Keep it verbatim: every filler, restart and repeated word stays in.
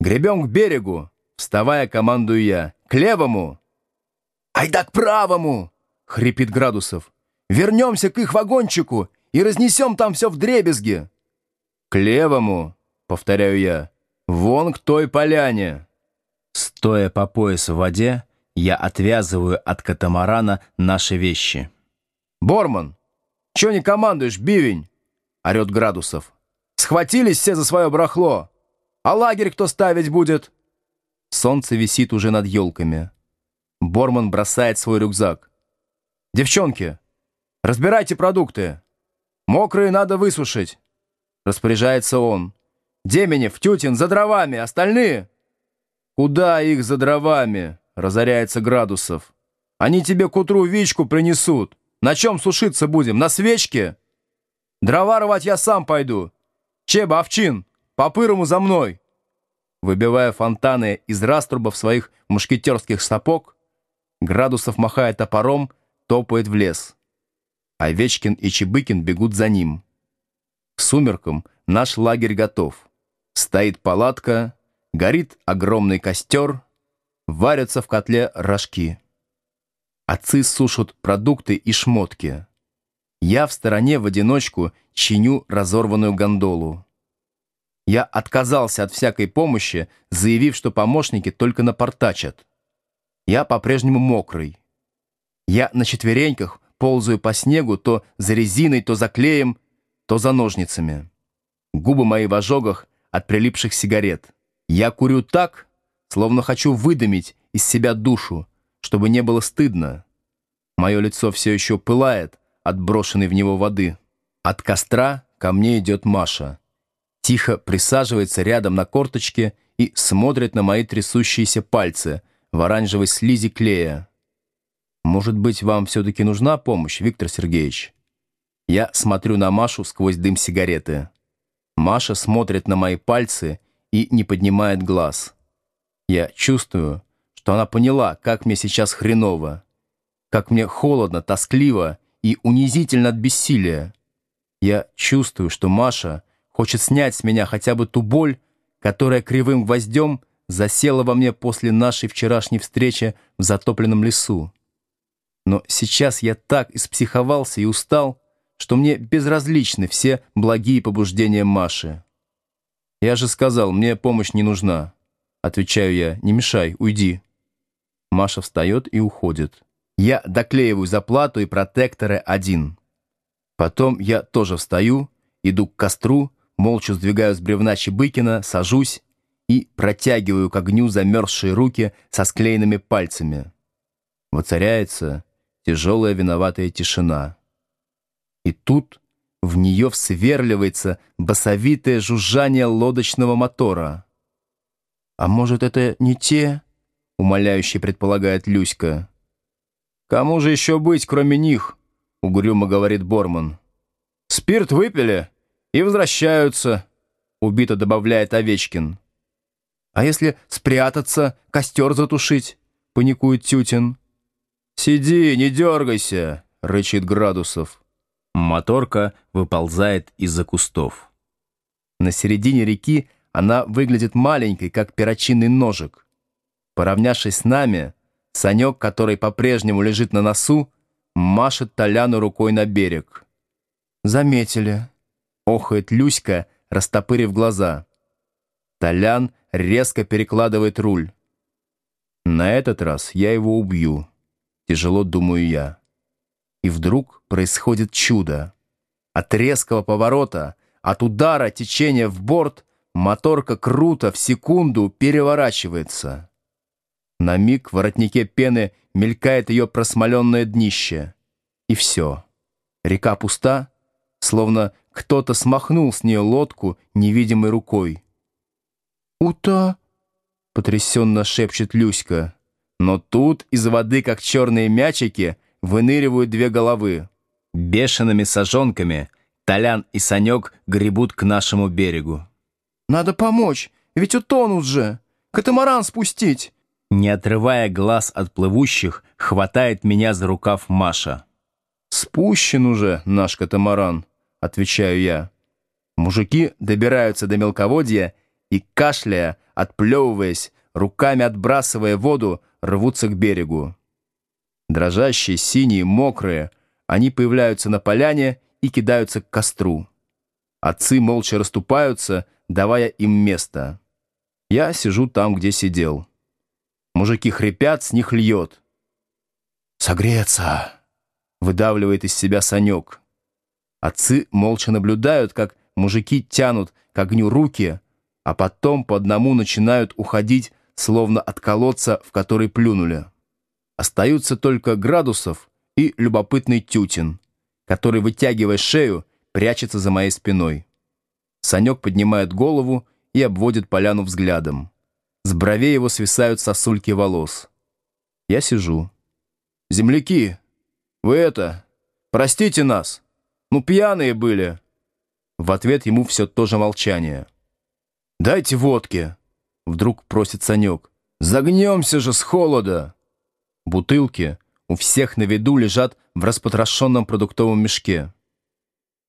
Гребем к берегу. Вставая, командую я. К левому. Айда к правому, хрипит Градусов. Вернемся к их вагончику и разнесем там все вдребезги. К левому, повторяю я. Вон к той поляне. Стоя по пояс в воде, я отвязываю от катамарана наши вещи. «Борман, чё не командуешь, бивень?» — орёт Градусов. «Схватились все за свое барахло. А лагерь кто ставить будет?» Солнце висит уже над елками. Борман бросает свой рюкзак. «Девчонки, разбирайте продукты. Мокрые надо высушить», — распоряжается он. «Деменев, Тютин, за дровами, остальные?» «Куда их за дровами?» — разоряется Градусов. «Они тебе к утру вичку принесут. На чем сушиться будем? На свечке? Дрова рвать я сам пойду. Чеба, Овчин, по-пырому за мной!» Выбивая фонтаны из раструбов своих мушкетерских сапог, Градусов махает топором, топает в лес. Овечкин и Чебыкин бегут за ним. К сумеркам наш лагерь готов. Стоит палатка, горит огромный костер, варятся в котле рожки. Отцы сушат продукты и шмотки. Я в стороне в одиночку чиню разорванную гондолу. Я отказался от всякой помощи, заявив, что помощники только напортачат. Я по-прежнему мокрый. Я на четвереньках ползаю по снегу то за резиной, то за клеем, то за ножницами. Губы мои в ожогах от прилипших сигарет. Я курю так, словно хочу выдавить из себя душу, чтобы не было стыдно. Мое лицо все еще пылает от брошенной в него воды. От костра ко мне идет Маша. Тихо присаживается рядом на корточке и смотрит на мои трясущиеся пальцы в оранжевой слизи клея. «Может быть, вам все-таки нужна помощь, Виктор Сергеевич?» Я смотрю на Машу сквозь дым сигареты. Маша смотрит на мои пальцы и не поднимает глаз. Я чувствую, что она поняла, как мне сейчас хреново, как мне холодно, тоскливо и унизительно от бессилия. Я чувствую, что Маша хочет снять с меня хотя бы ту боль, которая кривым гвоздем засела во мне после нашей вчерашней встречи в затопленном лесу. Но сейчас я так испсиховался и устал, что мне безразличны все благие побуждения Маши. «Я же сказал, мне помощь не нужна». Отвечаю я, «Не мешай, уйди». Маша встает и уходит. Я доклеиваю заплату и протекторы один. Потом я тоже встаю, иду к костру, молча сдвигаю с бревна Чебыкина, сажусь и протягиваю к огню замерзшие руки со склеенными пальцами. Воцаряется тяжелая виноватая тишина. И тут в нее всверливается басовитое жужжание лодочного мотора. «А может, это не те?» — умоляюще предполагает Люська. «Кому же еще быть, кроме них?» — угрюмо говорит Борман. «Спирт выпили и возвращаются», — убито добавляет Овечкин. «А если спрятаться, костер затушить?» — паникует Тютин. «Сиди, не дергайся», — рычит Градусов. Моторка выползает из-за кустов. На середине реки она выглядит маленькой, как перочинный ножик. Поравнявшись с нами, Санек, который по-прежнему лежит на носу, машет Толяну рукой на берег. «Заметили», — охает Люська, растопырив глаза. Толян резко перекладывает руль. «На этот раз я его убью», — тяжело думаю я. И вдруг происходит чудо. От резкого поворота, от удара течения в борт, моторка круто в секунду переворачивается. На миг в воротнике пены мелькает ее просмоленное днище. И все. Река пуста, словно кто-то смахнул с нее лодку невидимой рукой. «Ута!» — потрясенно шепчет Люська. Но тут из воды, как черные мячики, выныривают две головы. Бешеными сажонками Толян и Санек гребут к нашему берегу. «Надо помочь, ведь утонут же! Катамаран спустить!» Не отрывая глаз от плывущих, хватает меня за рукав Маша. «Спущен уже наш катамаран», — отвечаю я. Мужики добираются до мелководья и, кашляя, отплевываясь, руками отбрасывая воду, рвутся к берегу. Дрожащие, синие, мокрые, они появляются на поляне и кидаются к костру. Отцы молча расступаются, давая им место. Я сижу там, где сидел. Мужики хрипят, с них льет. «Согреться!» — выдавливает из себя Санек. Отцы молча наблюдают, как мужики тянут к огню руки, а потом по одному начинают уходить, словно от колодца, в который плюнули. Остаются только Градусов и любопытный Тютин, который, вытягивая шею, прячется за моей спиной. Санек поднимает голову и обводит поляну взглядом. С бровей его свисают сосульки волос. Я сижу. «Земляки, вы это, простите нас, ну пьяные были». В ответ ему все то же молчание. «Дайте водки», — вдруг просит Санек. «Загнемся же с холода». Бутылки у всех на виду лежат в распотрошенном продуктовом мешке.